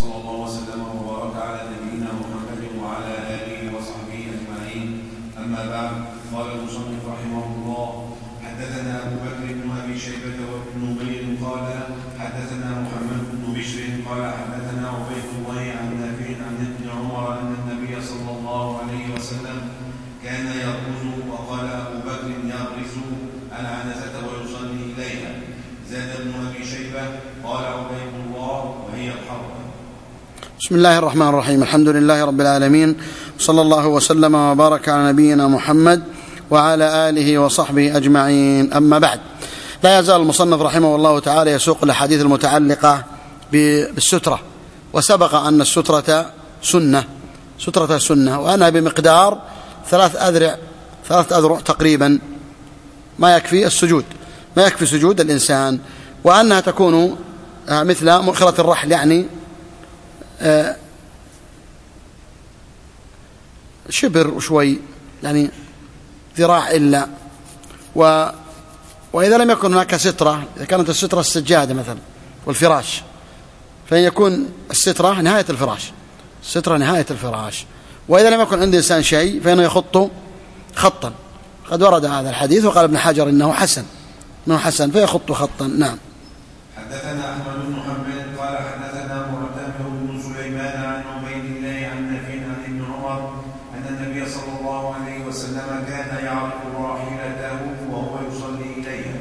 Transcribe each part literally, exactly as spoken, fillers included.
وصلى الله وسلم وبارك على نبينا محمد وعلى آله وصحبه أجمعين. أما بعد، قال المصنف رحمه الله: حدثنا أبو بكر بن أبي شيبة وابن نمير قال حدثنا محمد بن بشر قال حدثنا عبيد الله عن نافع عن ابن عمر أن النبي صلى الله عليه وسلم كان يغرز، وقال أبو بكر يغرز العنزة ويصلي إليها. زاد ابن أبي شيبة قال عبيد الله وهي الحرب. بسم الله الرحمن الرحيم. الحمد لله رب العالمين، صلى الله وسلم وبارك على نبينا محمد وعلى آله وصحبه أجمعين. أما بعد، لا يزال المصنف رحمه الله تعالى يسوق الأحاديث المتعلقة بالسترة، وسبق أن السترة سنة سترة سنة وأنها بمقدار ثلاث أذرع ثلاث أذرع تقريبا، ما يكفي السجود ما يكفي سجود الإنسان، وأنها تكون مثل مؤخرة الرحل، يعني شبر وشوي، يعني ذراع إلا. و وإذا لم يكن هناك سترة، إذا كانت السترة السجادة مثلا والفراش، فإن يكون السترة نهاية الفراش السترة نهاية الفراش وإذا لم يكن عند إنسان شيء فإنه يخط خطا. قد ورد هذا الحديث وقال ابن حجر إنه حسن إنه حسن فيخط خطا. نعم. حدثنا أحمد بن محمد قال حدثنا معتمر بن سليمان عن عبيد الله عن نافع عن ابن عمر أن النبي صلى الله عليه وسلم كان يعرف راحلته وهو يصلي إليها.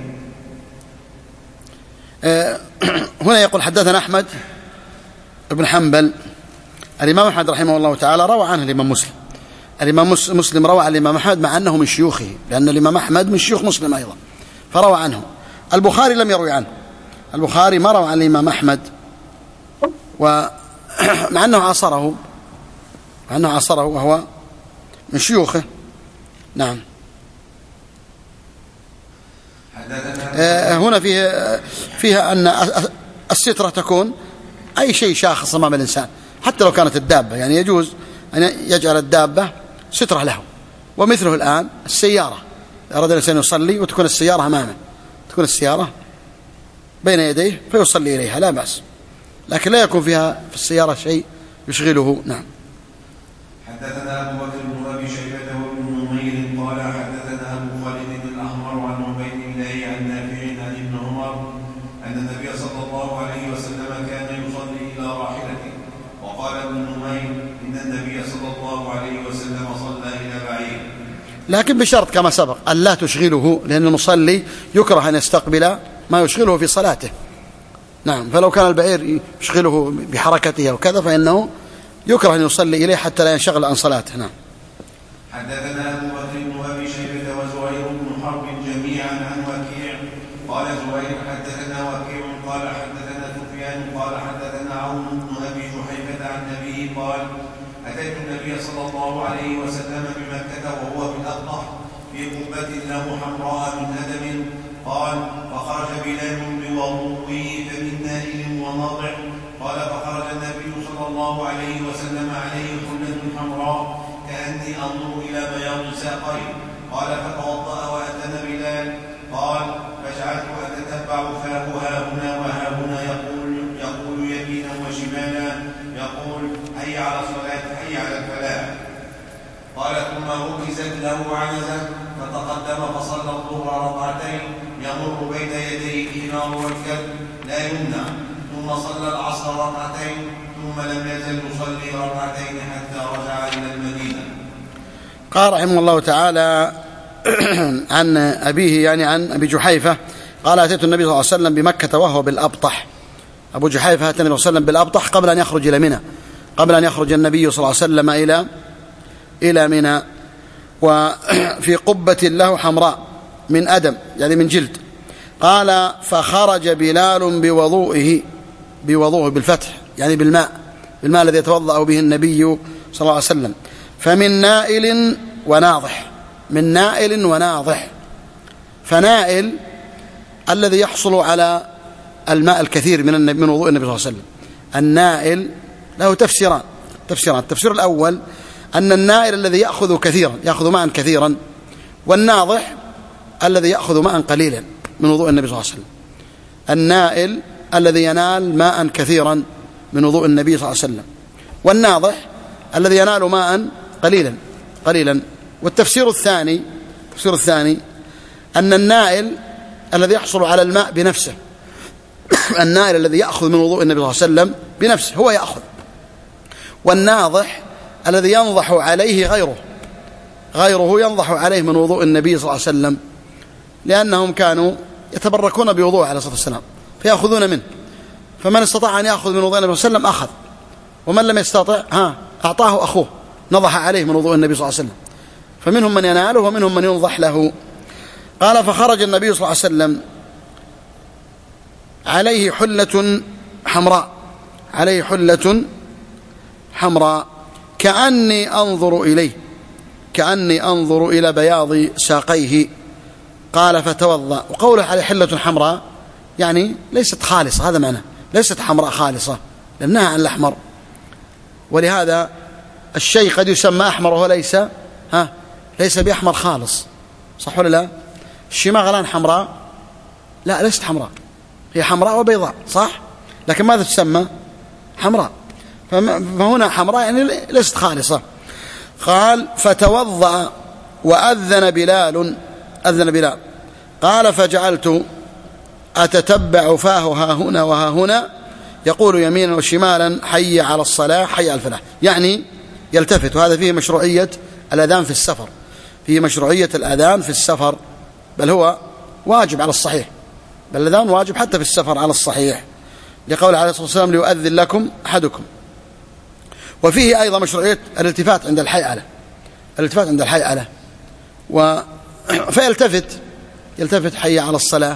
أه هنا يقول حدثنا أحمد بن حنبل. الإمام أحمد رحمه الله تعالى روى عنه الإمام مسلم الإمام مسلم روى عن الإمام أحمد مع أنه من شيوخه، لأن الإمام أحمد من شيوخ مسلم أيضا فروى عنه. البخاري لم يروي عنه، البخاري ما روى عن الإمام أحمد، ومع أنه عاصره مع أنه عاصره وهو من شيوخه. نعم. هنا فيه فيها أن السترة تكون أي شيء شاخص أمام الإنسان، حتى لو كانت الدابة، يعني يجوز أن يجعل الدابة سترة له. ومثله الآن السيارة، أراد الإنسان يصلي وتكون السيارة أمامه، تكون السيارة بين يديه فيصلي إليها لا بأس، لكن لا يكون فيها في السيارة شيء يشغله. نعم. حدثنا أبو بكر بن أبي شيبة وابن نمير قال حدثنا أبو خالد الأحمر عن عبيد الله عن نافع عن ابن عمر أن النبي صلى الله عليه وسلم كان يصلي إلى راحلته. وقال ابن نمير إن النبي صلى الله عليه وسلم صلى إلى بعير، لكن بشرط كما سبق أن لا تشغله، لأن المصلي يكره أن يستقبل ما يشغله في صلاته. نعم. فلو كان البعير يشغله بحركته وكذا فإنه يكره أن يصلي إليه حتى لا ينشغل عن صلاته. نعم. حدثنا أبو بكر بن أبي شيبة وزهير بن حرب جميعا عن وكيع قال زهير حدثنا وكيع قال حدثنا سفيان قال حدثنا عون بن أبي جحيفة عن أبيه قال أتيت النبي صلى الله عليه وسلم بمكة وهو بالأبطح في قبة له حمراء من أدم. قال فخرج بلال بوضوئه فمن نائل وناضع. قال فخرج النبي صلى الله عليه وسلم عليه حلة حمراء كأني أنظر إلى بياض ساقيه. قال فتوضأ وأذن بلال. قال فجعلت أتتبع فاه ها هنا وها هنا يقول يقول يمينا وشمالا يقول حي على الصلاة حي على الفلاح. قال ثم ركزت له عنزة فتقدم فصلى الظهر ركعتين يمر بين يديه الحمار والكلب لا يمنع، ثم صلى العصر ركعتين ثم لم يزل يصلي ركعتين حتى رجع إلى المدينة. قال رحمه الله تعالى عن أبيه، يعني عن أبي جحيفة قال أتيت النبي صلى الله عليه وسلم بمكة وهو بالأبطح. أبو جحيفة أتى النبي صلى الله عليه وسلم بالأبطح قبل أن يخرج إلى منى، قبل أن يخرج النبي صلى الله عليه وسلم إلى إلى منى، وفي قبة له حمراء من أدم، يعني من جلد. قال فخرج بلال بوضوئه بوضوءه بالفتح، يعني بالماء بالماء الذي يتوضأ به النبي صلى الله عليه وسلم. فمن نائل وناضح، من نائل وناضح. فنائل الذي يحصل على الماء الكثير من من وضوء النبي صلى الله عليه وسلم. النائل له تفسيران تفسيران التفسير الأول أن النائل الذي يأخذ كثيرا يأخذ ماء كثيرا، والناضح الذي يأخذ ماء قليلا من وضوء النبي صلى الله عليه وسلم. النائل الذي ينال ماء كثيرا من وضوء النبي صلى الله عليه وسلم. والناضح الذي ينال ماء قليلا قليلا. والتفسير الثاني التفسير الثاني أن النائل الذي يحصل على الماء بنفسه، النائل الذي يأخذ من وضوء النبي صلى الله عليه وسلم بنفسه هو يأخذ، والناضح الذي ينضح عليه غيره غيره ينضح عليه من وضوء النبي صلى الله عليه وسلم، لأنهم كانوا يتبركون بوضوء عليه الصلاة والسلام فيأخذون منه. فمن استطاع أن يأخذ من وضوء النبي صلى الله عليه وسلم أخذ، ومن لم يستطع ها أعطاه أخوه نضح عليه من وضوء النبي صلى الله عليه وسلم. فمنهم من يناله ومنهم من ينضح له. قال فخرج النبي صلى الله عليه وسلم عليه حلة حمراء عليه حلة حمراء كأني أنظر إليه كأني أنظر إلى بياض ساقيه. قال فتوضأ. وقوله عليه حلة حمراء يعني ليست خالصة، هذا معناه ليست حمراء خالصة لأنها عن الأحمر، ولهذا الشيء قد يسمى أحمر وهو ليس ها ليس بأحمر خالص، صح ولا لا؟ الشماغ الآن حمراء، لا ليست حمراء، هي حمراء وبيضاء صح، لكن ماذا تسمى؟ حمراء. فهنا حمراء يعني ليست خالصة. قال فتوضأ وأذن بلال أذن بلال قال فجعلت أتتبع فاه ها هنا وها هنا يقول يمينا وشمالا حي على الصلاة حي على الفلاح، يعني يلتفت. وهذا فيه مشروعية الأذان في السفر، فيه مشروعية الأذان في السفر، بل هو واجب على الصحيح، بل الأذان واجب حتى في السفر على الصحيح، لقول عليه الصلاة والسلام ليؤذن لكم أحدكم. وفيه أيضا مشروعية الالتفات عند الحيعلة الالتفات عند الحيعلة و... فيلتفت يلتفت حي على الصلاة،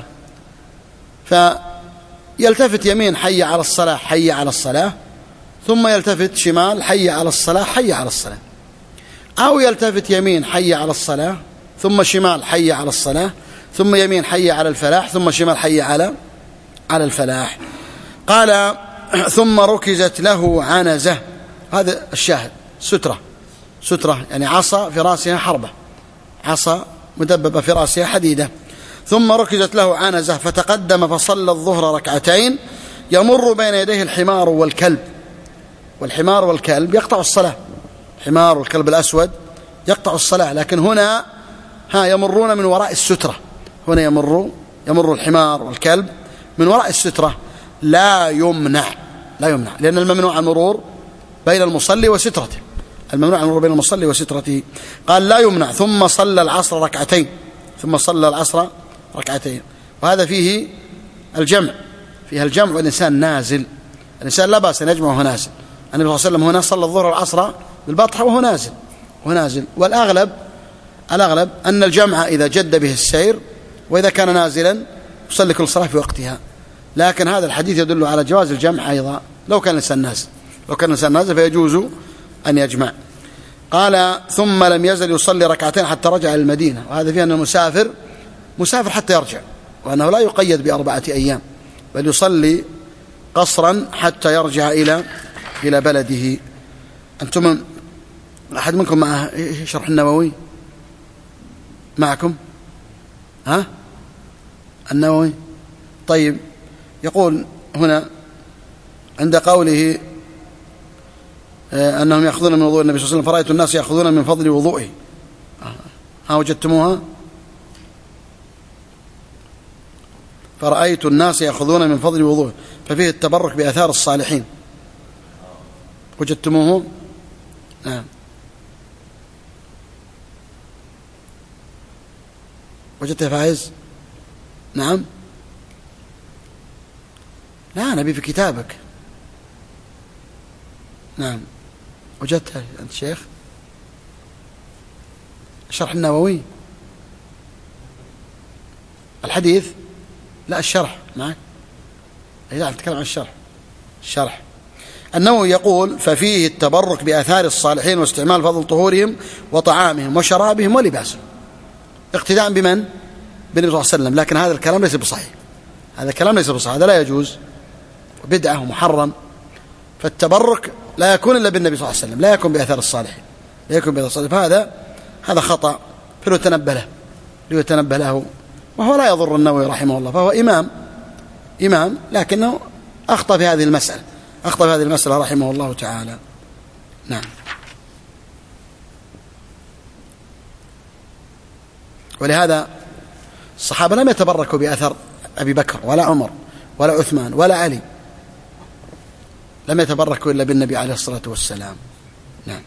فيلتفت يمين حي على الصلاة حي على الصلاة، ثم يلتفت شمال حي على الصلاة حي على الصلاة، أو يلتفت يمين حي على الصلاة ثم شمال حي على الصلاة ثم يمين حي على الفلاح ثم شمال حي على على الفلاح. قال ثم ركزت له عنزة، هذا الشاهد، سترة سترة يعني عصا في رأسها حربة، عصا مدببة في رأسها حديدة. ثم ركزت له عنزة فتقدم فصلى الظهر ركعتين يمر بين يديه الحمار والكلب، والحمار والكلب يقطع الصلاة، الحمار والكلب الأسود يقطع الصلاة، لكن هنا ها يمرون من وراء السترة، هنا يمر يمر الحمار والكلب من وراء السترة، لا يمنع لا يمنع لأن الممنوع المرور بين المصلي وسترته، الممنوع المرور بين المصلي وسترته. قال لا يمنع. ثم صلى العصر ركعتين ثم صلى العصر ركعتين وهذا فيه الجمع، فيها الجمع والإنسان نازل، الإنسان لا بأس أن يجمع وهو نازل. النبي صلى الله عليه وسلم هنا صلى الظهر والعصر بالبطحة وهو نازل وهو نازل والأغلب الأغلب أن الجمع إذا جد به السير، وإذا كان نازلا يصلي كل صلاة في وقتها، لكن هذا الحديث يدل على جواز الجمع أيضا لو كان الإنسان نازل، لو كان الإنسان نازل فيجوز أن يجمع. قال ثم لم يزل يصلي ركعتين حتى رجع إلى المدينة، وهذا فيه أن المسافر مسافر حتى يرجع، وأنه لا يقيد بأربعة أيام بل يصلي قصرا حتى يرجع إلى إلى بلده. أنتم أحد منكم معه شرح النووي معكم؟ ها النووي؟ طيب يقول هنا عند قوله أنهم يأخذون من وضوء النبي صلى الله عليه وسلم فرأيت الناس يأخذون من فضل وضوئه، ها وجدتموها؟ فرأيت الناس يأخذون من فضل وضوءه ففيه التبرك بآثار الصالحين، وجدتموه؟ نعم. وجدت يا فايز؟ نعم. لا نبي في كتابك. نعم وجدتها أنت شيخ؟ الشرح النووي الحديث؟ لا الشرح معك. لا نتكلم عن الشرح. الشرح النووي يقول ففيه التبرك بآثار الصالحين واستعمال فضل طهورهم وطعامهم وشرابهم ولباسهم، اقتداء بمن؟ بالنبي صلى الله عليه وسلم. لكن هذا الكلام ليس بصحيح، هذا الكلام ليس بصحيح، هذا لا يجوز، بدعة ومحرم. فالتبرك لا يكون إلا بالنبي صلى الله عليه وسلم، لا يكون بآثار الصالحين، لا يكون بآثار الصالحين، فهذا هذا خطأ فليتنبه له ليتنبه له. وهو لا يضر النووي رحمه الله، فهو إمام إمام لكنه أخطأ في هذه المسألة، أخطأ في هذه المسألة رحمه الله تعالى. نعم. ولهذا الصحابة لم يتبركوا بأثر أبي بكر ولا عمر ولا عثمان ولا علي، لم يتبركوا إلا بالنبي عليه الصلاة والسلام. نعم.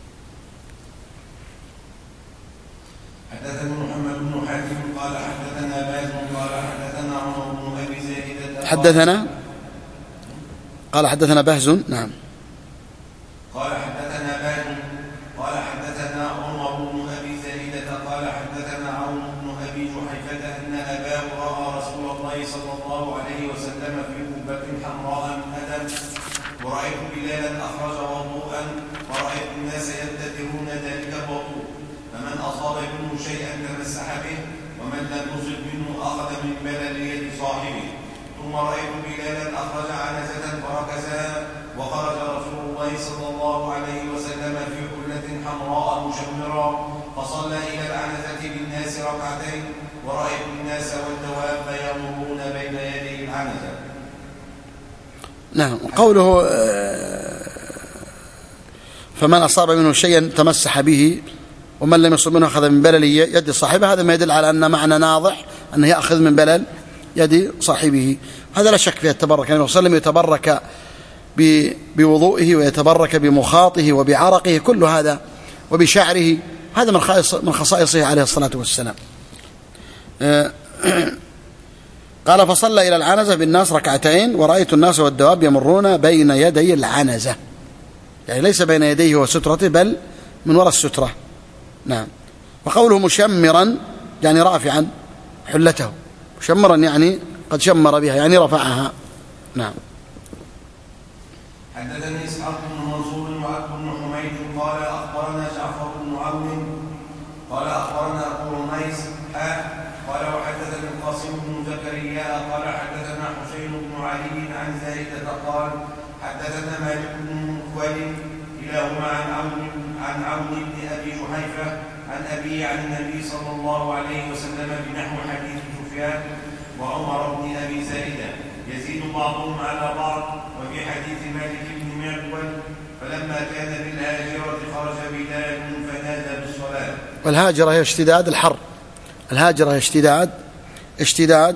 حدثنا محمد بن حاتم قال حدثنا باز قال حدثنا عمر بن أبي زائدة حدثنا قال حدثنا بهز. نعم. قال حدثنا باز قال حدثنا عمر بن أبي زائدة قال حدثنا عون بن أبي جحيفة أن أباه رأى رسول الله صلى الله عليه وسلم في قبة حمراء من أدم، ورأيت بلالا أخرج وضوءا، ورأيت الناس يبتدرون ذلك الوضوء، فمن أصاب منه شيئا تمسح به، ومن لم يصب منه أخذ من بلل يد صاحبه. ثم رأيت بلالا أخرج عنزة فركزها، وخرج رسول الله صلى الله عليه وسلم في حلة حمراء مشمرة، فصلى إلى العنزة بالناس ركعتين، ورأيت الناس والدواب يمرون بين يدي العنزة. نعم. قوله فمن أصاب منه شيئا تمسح به ومن لم يصب منه أخذ من بلل يد صاحبه، هذا ما يدل على أن معنى ناضح أنه يأخذ من بلل يد صاحبه. هذا لا شك فيه التبرك، النبي صلى الله عليه وسلم يتبرك بوضوئه ويتبرك بمخاطه وبعرقه كل هذا وبشعره، هذا من خصائصه عليه الصلاة والسلام. قال فصلى إلى العنزة بالناس ركعتين، ورأيت الناس والدواب يمرون بين يدي العنزة، يعني ليس بين يديه وسترته بل من وراء السترة. نعم. وقوله مشمرا يعني رافعا حلته، مشمرا يعني قد شمر بها يعني رفعها. نعم. حدثني إسحاق بن منصور وعبد بن حميد قال أخبرنا جعفر بن عون قال أخبرنا أبو رميس قال وحدثنا القاسم بن زكريا قال حدثنا حسين بن علي عن زائدة قال حدثنا مالك بن مكوال كلاهما عن عون عن عون بن أبي جحيفة عن أبي عن النبي صلى الله عليه وسلم بنحو حديث سفيان وعمر بن أبي زائدة، يزيد بعضهم على بعض. وفي حديث مالك بن معقل فلما كان بالهاجرة خرج بلال فنادى بالصلاة. والهاجرة هي اشتداد الحر، الهاجرة هي اشتداد اشتداد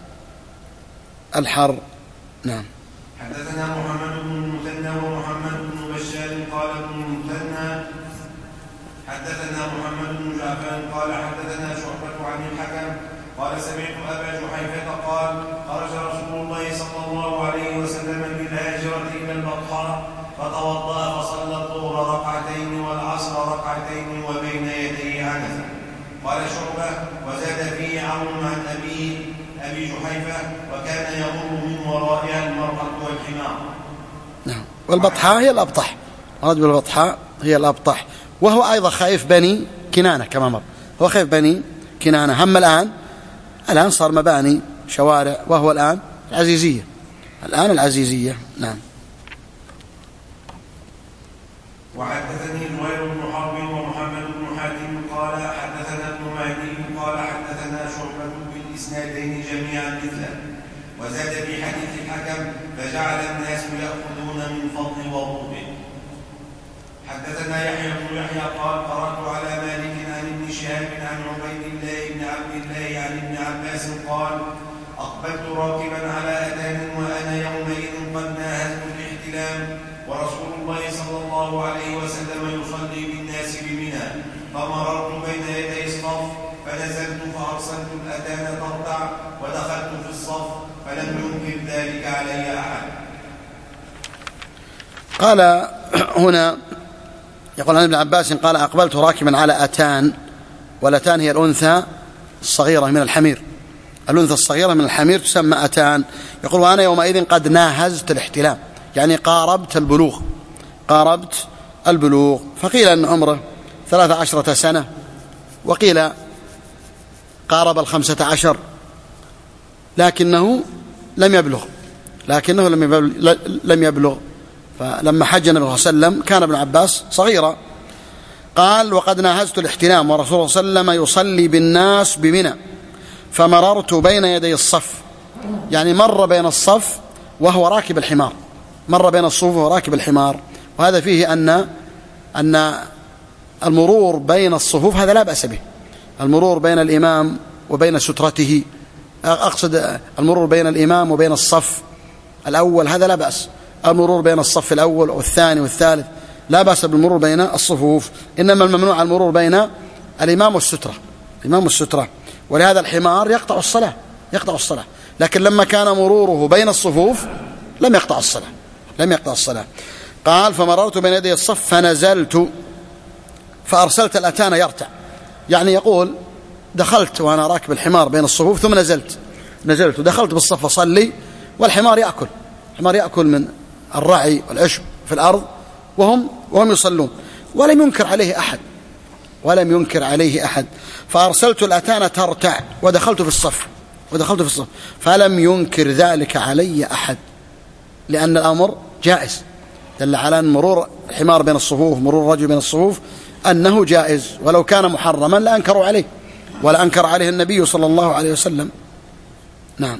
الحر. نعم. حدثنا محمد بن المثنى ومحمد بن بشار قال ابن المثنى حدثنا محمد بن جعفر قال حدثنا شعبة عن الحكم قال سمعت أبا جحيفة قال خرج رسول الله صلى الله عليه وسلم بالهاجرة إلى البطحاء فتوضأ فصلى الظهر ركعتين والعصر ركعتين وبين يديه عنزة. قال شعبة وزاد فيه عون عن أبي أبي جحيفة وكان يمر من ورائها المرأة والحمار. نعم. والبطحاء هي الأبطح، مراد بالبطحاء هي الأبطح، وهو أيضا خائف بني كنانة كما مر، هو خائف بني كنانة. هم الآن الآن صار مباني شوارع، وهو الآن العزيزية، الآن العزيزية. نعم. وحدثني زهير بن حرب ومحمد بن حاتم قال حدثنا ابن مهدي قال حدثنا شعبة بالإسنادين جميعا مثله، وزاد في حديث الحكم فجعل الناس يأخذون من فضل وضوءه. حدثنا يحيى بن يحيى قال قرأت على مالك عن ابن شهاب عن عبيد الله بن عبد الله عن ابن عباس قال أقبلت راكبا على أتان وأنا يومئذ قد ناهزت الاحتلام، ورسول الله صلى الله عليه وسلم يصلي بالناس بمنى، فمررت بين يدي الصف فنزلت فأرسلت الأتان ترتع ودخلت في الصف فلم ينكر ذلك علي أحد. قال هنا يقول عن ابن عباس قال أقبلت راكبا على أتان، والأتان هي الأنثى الصغيرة من الحمير، الأنثى الصغيرة من الحمير تسمى أتان. يقول وأنا يومئذ قد ناهزت الاحتلام، يعني قاربت البلوغ، قاربت البلوغ. فقيل أن عمره ثلاث عشرة سنة، وقيل قارب الخمسة عشر، لكنه لم يبلغ لكنه لم يبلغ, لم يبلغ. فلما حج النبي صلى الله عليه وسلم كان ابن عباس صغيرا. قال وقد ناهزت الاحتلام ورسول الله صلى الله عليه وسلم يصلي بالناس بمنى، فمررت بين يدي الصف، يعني مر بين الصف وهو راكب الحمار، مر بين الصفوف وهو راكب الحمار، وهذا فيه أن أن المرور بين الصفوف هذا لا بأس به، المرور بين الإمام وبين سترته، أقصد المرور بين الإمام وبين الصف الأول هذا لا بأس، المرور بين الصف الأول والثاني والثالث لا بأس بالمرور بين الصفوف، إنما الممنوع المرور بين الإمام والسترة، الإمام والسترة، ولهذا الحمار يقطع الصلاة، يقطع الصلاة، لكن لما كان مروره بين الصفوف لم يقطع الصلاة، لم يقطع الصلاة. قال فمررت بين يدي الصف فنزلت فأرسلت الأتان يرتع، يعني يقول دخلت وأنا راكب الحمار بين الصفوف ثم نزلت نزلت ودخلت بالصف أصلي والحمار يأكل، الحمار يأكل من الرعي والعشب في الأرض وهم وهم يصلون، ولم ينكر عليه أحد، ولم ينكر عليه أحد. فأرسلت الأتان ترتع ودخلت في الصف ودخلت في الصف فلم ينكر ذلك علي أحد، لأن الأمر جائز، دل على أن مرور الحمار بين الصفوف، مرور الرجل بين الصفوف أنه جائز، ولو كان محرما لأنكروا عليه، ولا أنكر عليه النبي صلى الله عليه وسلم. نعم.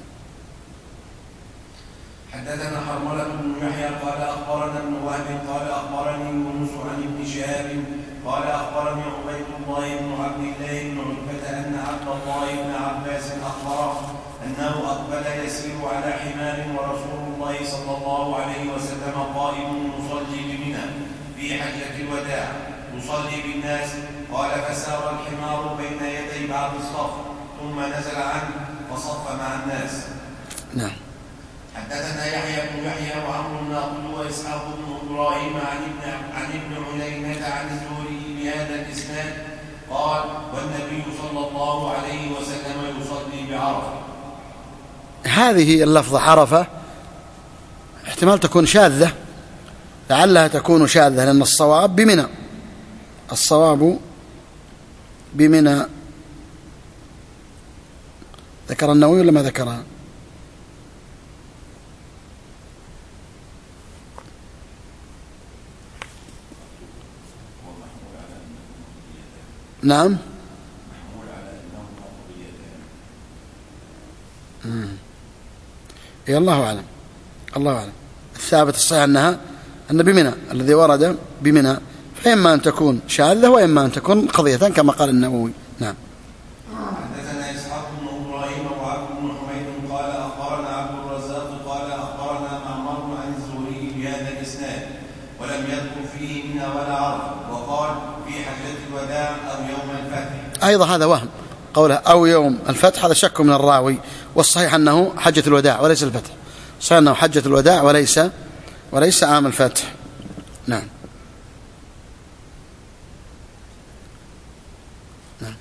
حدثنا حرملة بن يحيى قال أخبرنا ابن وهب قال أخبرني يونس عن ابن شهاب قال أخبرني عبيد الله بن عبد الله بن عتبة أن عبد الله بن عباس أخبره أنه أقبل يسير على حمار ورسول الله صلى الله عليه وسلم قائم يصلي بمنى في حجة الوداع يصلي بالناس، قال فسار الحمار بين يدي بعض الصف ثم نزل عنه فصف مع الناس. نعم. حدثنا يحيى بن يحيى وعمرو الناقد وإسحاق بن إبراهيم عن ابن عن ابن عيينة عن الزهري بهذا الإسناد قال والنبي صلى الله عليه وسلم يصلي بعرفة. هذه اللفظة عرفة احتمال تكون شاذة، لعلها تكون شاذة، لأن الصواب بمنى، الصواب بمنى. ذكر النووي ولا ما ذكرها؟ نعم. إيه الله أعلم، الله أعلم. الثابت الصحيح أنها أن بمنى، الذي ورد بمنى، فإما أن تكون شاذة وإما أن تكون قضية كما قال النووي. نعم. حدثنا إسحاق بن إبراهيم وعبد بن حميد قال أخبرنا عبد الرزاق قال أخبرنا معمر عن الزهري بهذا الإسناد ولم يذكر فيه منى ولا عرفة، وقال في حجة الوداع أو يوم الفتح. أيضا هذا وهم، قوله أو يوم الفتح هذا شك من الراوي، والصحيح أنه حجة الوداع وليس الفتح، صحيح أنه حجة الوداع وليس وليس عام الفتح. نعم. نعم.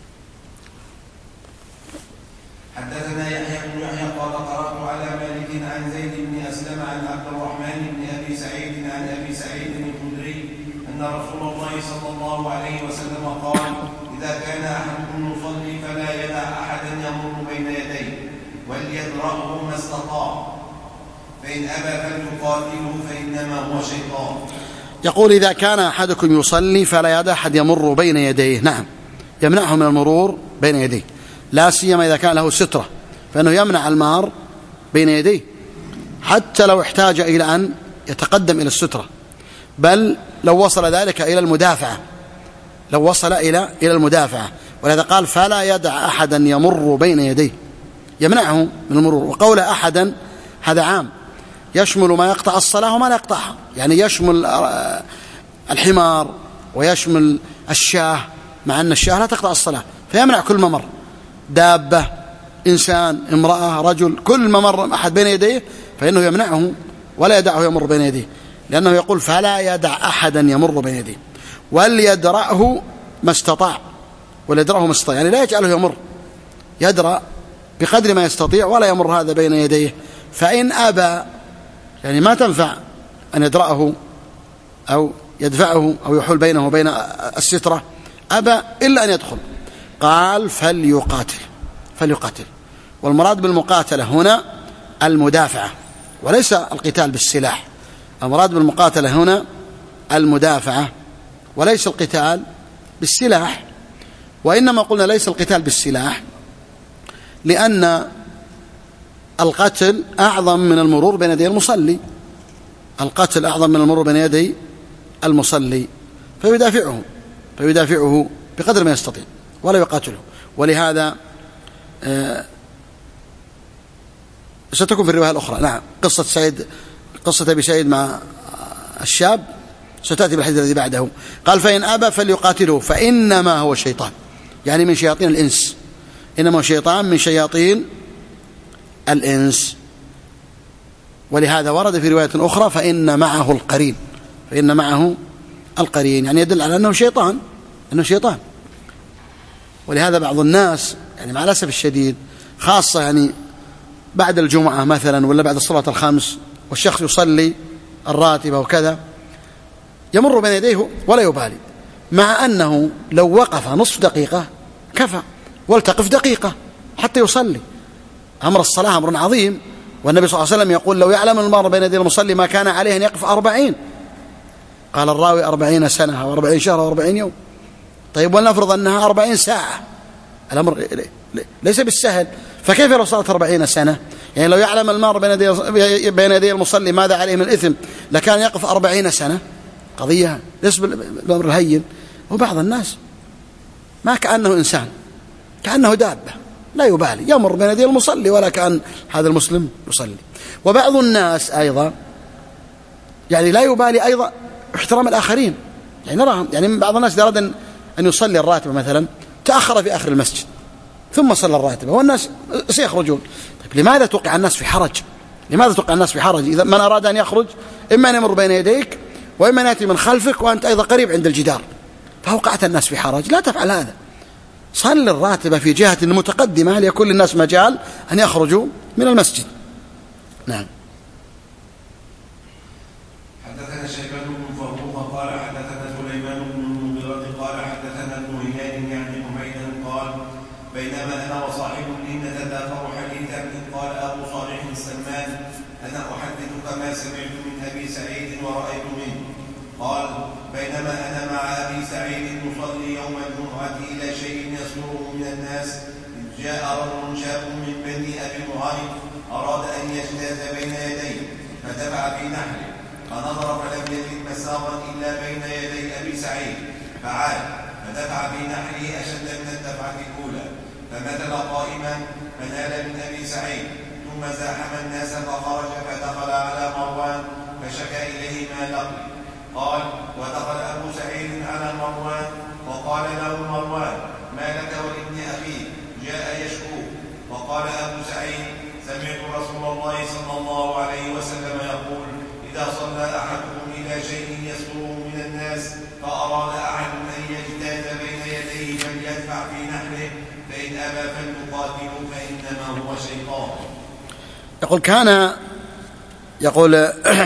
حدثنا يحيى بن يحيى قال قرأت على مالك عن زيد بن أسلم عن عبد الرحمن بن أبي سعيد عن أبي سعيد الخدري أن رسول الله صلى الله عليه وسلم قال إذا كان أحدكم يصلي فلا يدع أحدا يمر بين يديه وليدرأه ما استطاع، فإن أبى فليقاتله فإنما هو شيطان. يقول إذا كان أحدكم يصلي فلا يدع أحد يمر بين يديه، نعم، يمنعه من المرور بين يديه، لا سيما إذا كان له سترة، فإنه يمنع المار بين يديه حتى لو احتاج إلى أن يتقدم إلى السترة، بل لو وصل ذلك إلى المدافعة، لو وصل إلى إلى المدافعة، ولهذا قال فلا يدع أحدا يمر بين يديه، يمنعه من المرور. وقول أحدا هذا عام، يشمل ما يقطع الصلاة وما لا يقطعها، يعني يشمل الحمار ويشمل الشاه، مع أن الشاه لا تقطع الصلاة، فيمنع كل ما مر، دابة، إنسان، امرأة، رجل، كل ما مر أحد بين يديه فإنه يمنعه ولا يدعه يمر بين يديه، لأنه يقول فلا يدع أحدا يمر بين يديه وليدرأه ما استطاع، وليدرأه ما استطاع، يعني لا يجعله يمر، يدرأ بقدر ما يستطيع ولا يمر هذا بين يديه. فإن أبى، يعني ما تنفع أن يدرأه أو يدفعه أو يحول بينه وبين السترة، أبى إلا أن يدخل، قال فليقاتل، فليقاتل. والمراد بالمقاتلة هنا المدافعة وليس القتال بالسلاح، المراد بالمقاتلة هنا المدافعة وليس القتال بالسلاح. وإنما قلنا ليس القتال بالسلاح لأن القتل أعظم من المرور بين يدي المصلي، القتل أعظم من المرور بين يدي المصلي، فيدافعه فيدافعه بقدر ما يستطيع ولا يقاتله. ولهذا ستكون في الرواية الأخرى. نعم، قصة سعيد قصة أبي سعيد مع الشاب ستأتي بالحديث الذي بعده. قال: فإن أبى فليقاتله فإنما هو شيطان، يعني من شياطين الإنس، إنما هو شيطان من شياطين الإنس. ولهذا ورد في رواية أخرى: فإن معه القرين، فإن معه القرين، يعني يدل على أنه شيطان، أنه شيطان. ولهذا بعض الناس يعني مع الأسف الشديد، خاصة يعني بعد الجمعة مثلا ولا بعد الصلاة الخمس والشخص يصلي الراتبة وكذا، يمر بين يديه ولا يبالي، مع أنه لو وقف نصف دقيقة كفى، ولتقف دقيقة حتى يصلي. أمر الصلاة أمر عظيم، والنبي صلى الله عليه وسلم يقول: لو يعلم المرء بين يدي المصلي ما كان عليه أن يقف أربعين. قال الراوي: أربعين سنة أو أربعين شهر أو أربعين يوم. طيب ولنفرض أنها أربعين ساعة، الأمر ليس بالسهل، فكيف لو صارت أربعين سنة؟ يعني لو يعلم المرء بين يدي المصلي ماذا عليه من الإثم لكان يقف أربعين سنة. قضية ليس بالأمر الهين. وبعض الناس ما كأنه إنسان، كأنه دابة، لا يبالي، يمر بين يدي المصلي ولا كأن هذا المسلم يصلي. وبعض الناس أيضا يعني لا يبالي أيضا احترام الآخرين. يعني نراهم، يعني بعض الناس إذا أراد أن يصلي الراتبة مثلا تأخر في آخر المسجد ثم صلى الراتبة والناس سيخرجون. طيب لماذا توقع الناس في حرج؟ لماذا توقع الناس في حرج؟ إذا من أراد أن يخرج إما أن يمر بين يديك وإما أن يأتي من خلفك وأنت أيضا قريب عند الجدار، فوقعت الناس في حرج. لا تفعل هذا، صل الراتبة في جهة متقدمة ليكون للناس مجال أن يخرجوا من المسجد. نعم. حدثنا شيبان بن فروخ قال حدثنا سليمان بن المغيرة قال حدثنا ابن هلال يعني حميدا قال: بينما أنا وصاحب لي نتدافع حديثا قال أبو صالح السمان: أنا أحدثك ما سمعت من أبي سعيد ورأيت منه. قال: بينما أنا مع أبي سعيد نصلي يوم الجمعة إلى شيء يصدره من الناس، إذ جاء رجل شاب من بني أبي معيط أراد أن يجتاز بين يديه فدفع في نحره، فنظر فلم يجد مساغا إلا بين يدي أبي سعيد، فعاد فدفع في نحره أشد من الدفعة الأولى، فمثل قائما فنال من أبي سعيد، ثم زاحم الناس فخرج فدخل على مروان فشكى إليه ما لقي. قال: ودخل أبو سعيد على مروان وقال له مروان: ما لك ولابن أخيك جاء يشكوك. وقال أبو سعيد: سمعت رسول الله صلى الله عليه وسلم يقول: إذا صلى أحدكم إلى شيء يصدره من الناس فأراد أحد أن يجتاز بين يديه فليدفع في نحره، فإن أبى فليقاتله فإنما هو شيطان. يقول كان يقول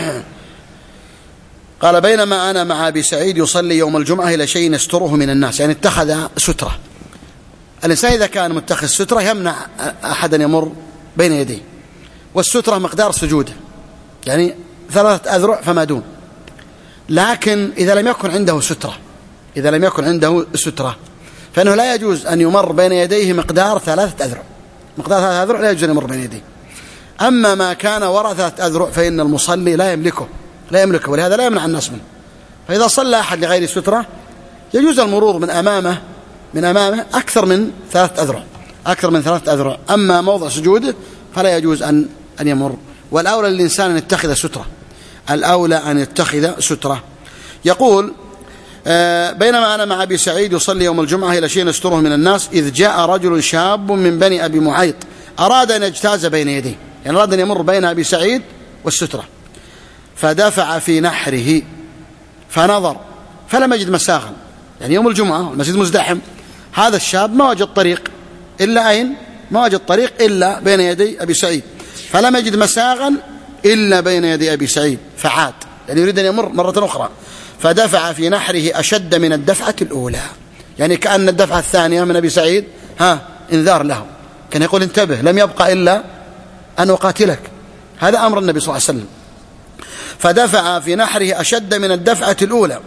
قال: بينما أنا مع أبي سعيد يصلي يوم الجمعة إلى شيء يستره من الناس، يعني اتخذ سترة. الإنسان إذا كان متخذ سترة يمنع أحدا يمر بين يديه، والسترة مقدار سجوده، يعني ثلاثة أذرع فما دون. لكن إذا لم يكن عنده سترة إذا لم يكن عنده سترة فإنه لا يجوز أن يمر بين يديه مقدار ثلاثة أذرع مقدار ثلاثة أذرع لا يجوز أن يمر بين يديه. أما ما كان وراء ثلاثة أذرع فإن المصلي لا يملكه لا يملكه ولهذا لا يمنع الناس منه. فإذا صلى أحد لغير سترة يجوز المرور من أمامه من أمامه أكثر من ثلاثة أذرع أكثر من ثلاثة أذرع. أما موضع سجوده فلا يجوز أن أن يمر. والأولى للإنسان أن يتخذ سترة الأولى أن يتخذ سترة. يقول: آه بينما أنا مع أبي سعيد يصلي يوم الجمعة إلى شيء يستره من الناس، إذ جاء رجل شاب من بني أبي معيط أراد أن يجتاز بين يديه، يعني أراد أن يمر بين أبي سعيد والسترة، فدفع في نحره فنظر فلم يجد مساغا، يعني يوم الجمعة المسجد مزدحم، هذا الشاب ما وجد طريق إلا أين؟ ما وجد طريق إلا بين يدي أبي سعيد، فلم يجد مساغا إلا بين يدي أبي سعيد فعاد، يعني يريد أن يمر مرة أخرى، فدفع في نحره أشد من الدفعة الأولى، يعني كأن الدفعة الثانية من أبي سعيد ها انذار له، كان يقول: انتبه لم يبقى إلا أن أقاتلك. هذا أمر النبي صلى الله عليه وسلم. فدفع في نحره أشد من الدفعة الأولى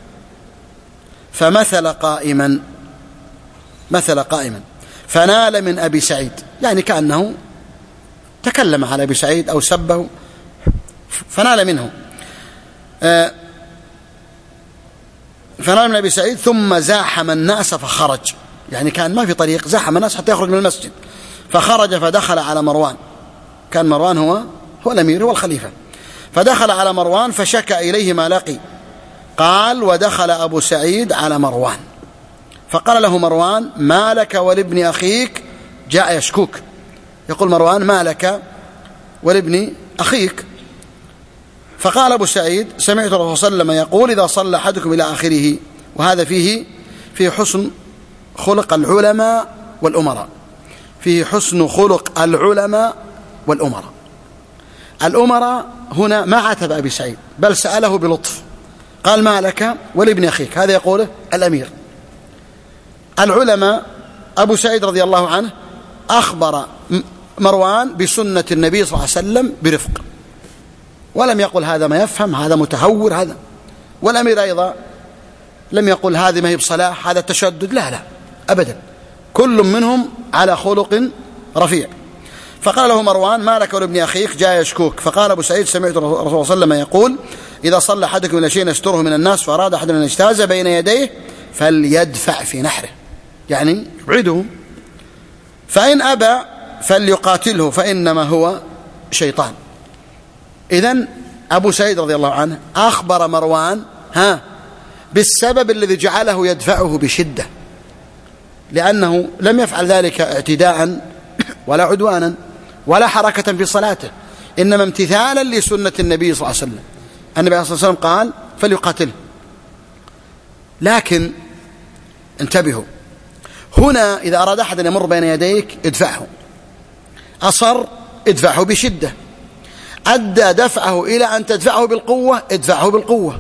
فمثل قائما مثل قائما فنال من أبي سعيد، يعني كأنه تكلم على أبي سعيد أو سبه فنال منه. آه فنال من أبي سعيد ثم زاحم الناس فخرج، يعني كان ما في طريق، زاحم الناس حتى يخرج من المسجد، فخرج فدخل على مروان، كان مروان هو هو الأمير هو الخليفة، فدخل على مروان فشكى إليه ما لقي. قال ودخل أبو سعيد على مروان فقال له مروان ما لك ولابن أخيك جاء يشكوك. يقول مروان ما لك ولابن أخيك. فقال أبو سعيد سمعت الرسول صلى الله عليه وسلم يقول إذا صلى أحدكم إلى آخره، وهذا فيه فيه حسن خلق العلماء والأمراء، فيه حسن خلق العلماء والأمراء. الأمراء هنا ما عاتب أبي سعيد بل سأله بلطف، قال ما لك ولابن أخيك، هذا يقوله الأمير. العلماء أبو سعيد رضي الله عنه أخبر مروان بسنة النبي صلى الله عليه وسلم برفق، ولم يقل هذا ما يفهم، هذا متهور هذا. والأمير أيضا لم يقل هذه ما هي بصلاح، هذا تشدد، لا لا أبدا، كل منهم على خلق رفيع. فقال له مروان ما لك ولابن أخيك جاء يشكوك. فقال أبو سعيد سمعت الرسول صلى الله عليه وسلم يقول إذا صلى أحدكم إلى شيء يستره من الناس فأراد أحد أن يجتاز بين يديه فليدفع في نحره، يعني يبعده، فإن أبى فليقاتله فإنما هو شيطان. إذن أبو سعيد رضي الله عنه أخبر مروان ها بالسبب الذي جعله يدفعه بشدة، لأنه لم يفعل ذلك اعتداء ولا عدوانا ولا حركة في صلاته، إنما امتثالا لسنة النبي صلى الله عليه وسلم. النبي صلى الله عليه وسلم قال فليقاتله. لكن انتبهوا، هنا إذا أراد أحد أن يمر بين يديك ادفعه، أصر ادفعه بشدة، أدى دفعه إلى أن تدفعه بالقوة ادفعه بالقوة.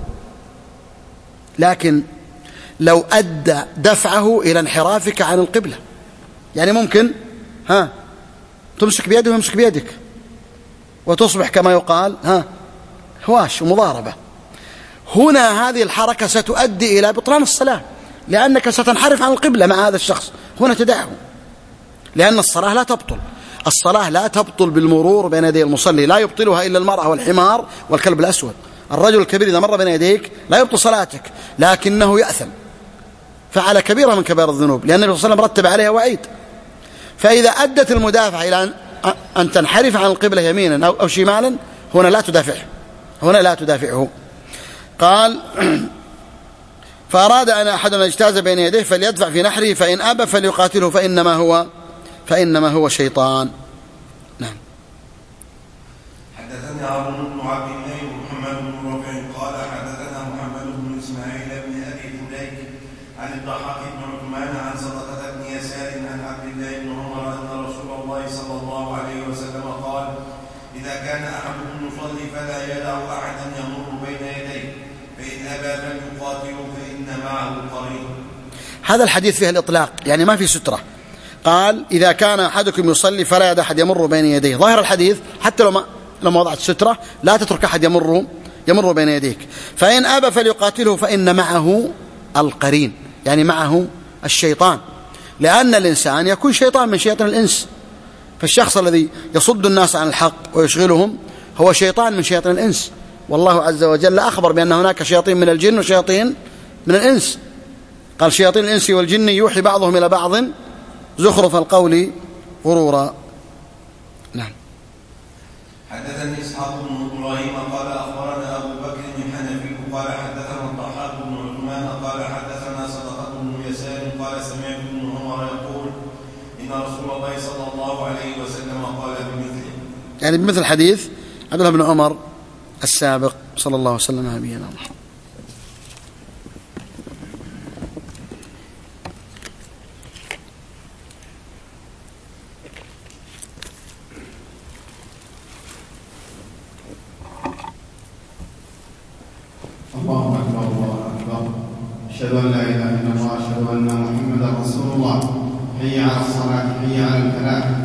لكن لو أدى دفعه إلى انحرافك عن القبلة، يعني ممكن ها تمسك بيده ويمسك بيدك وتصبح كما يقال ها هواش ومضاربة، هنا هذه الحركة ستؤدي إلى بطلان الصلاة، لأنك ستنحرف عن القبلة مع هذا الشخص. هنا تدعه، لأن الصلاة لا تبطل، الصلاة لا تبطل بالمرور بين يدي المصلي، لا يبطلها إلا المرأة والحمار والكلب الأسود. الرجل الكبير إذا مر بين يديك لا يبطل صلاتك، لكنه يأثم، فعل كبيرة من كبائر الذنوب، لأن النبي صلى الله عليه وسلم رتب عليها وعيد. فإذا أدت المدافعة إلى أن تنحرف عن القبلة يمينا أو شمالا، هنا لا تدافعه، هنا لا تدافعه. قال فأراد أن أحدنا يجتاز بين يديه فليدفع في نحره، فإن أبى فليقاتله فإنما هو فإنما هو شيطان. نعم. حدثني هارون بن عبد الله ومحمد بن رافع قال حدثنا محمد بن إسماعيل بن أبي فليك عن الضحاك بن عثمان عن صدقة بن يسار عن عبد الله بن عمر أن رسول الله صلى الله عليه وسلم قال إذا كان أحدكم يصلي فلا يدع أحدا يمر بين يديه، فإن أبى فليقاتله فإن معه قرين. هذا الحديث فيه الإطلاق، يعني ما في سترة. قال إذا كان أحدكم يصلي فلا يدع أحد يمر بين يديه، ظاهر الحديث حتى لو ما لما وضعت سترة لا تترك أحد يمر يمر بين يديك. فإن أبى فليقاتله فإن معه القرين، يعني معه الشيطان، لأن الإنسان يكون شيطان من شياطين الإنس، فالشخص الذي يصد الناس عن الحق ويشغلهم هو شيطان من شياطين الإنس. والله عز وجل أخبر بأن هناك شياطين من الجن وشياطين من الإنس، قال شياطين الإنس والجن يوحي بعضهم إلى بعض زخرف القول غرورا. نعم. حدثني إسحاق بن إبراهيم قال أخبرنا أبو بكر الحنفي قال حدثنا الضحاك بن عثمان قال حدثنا صدقة بن يسار قال سمعت ابن عمر يقول إن رسول الله صلى الله عليه وسلم قال بمثله، يعني بمثل حديث عبد الله بن عمر السابق صلى الله عليه وسلم نبينا محمد. الله أكبر الله أكبر، أشهد أن لا إله إلا الله، أشهد أن محمدا رسول الله، حي على الصلاة حي على الفلاح.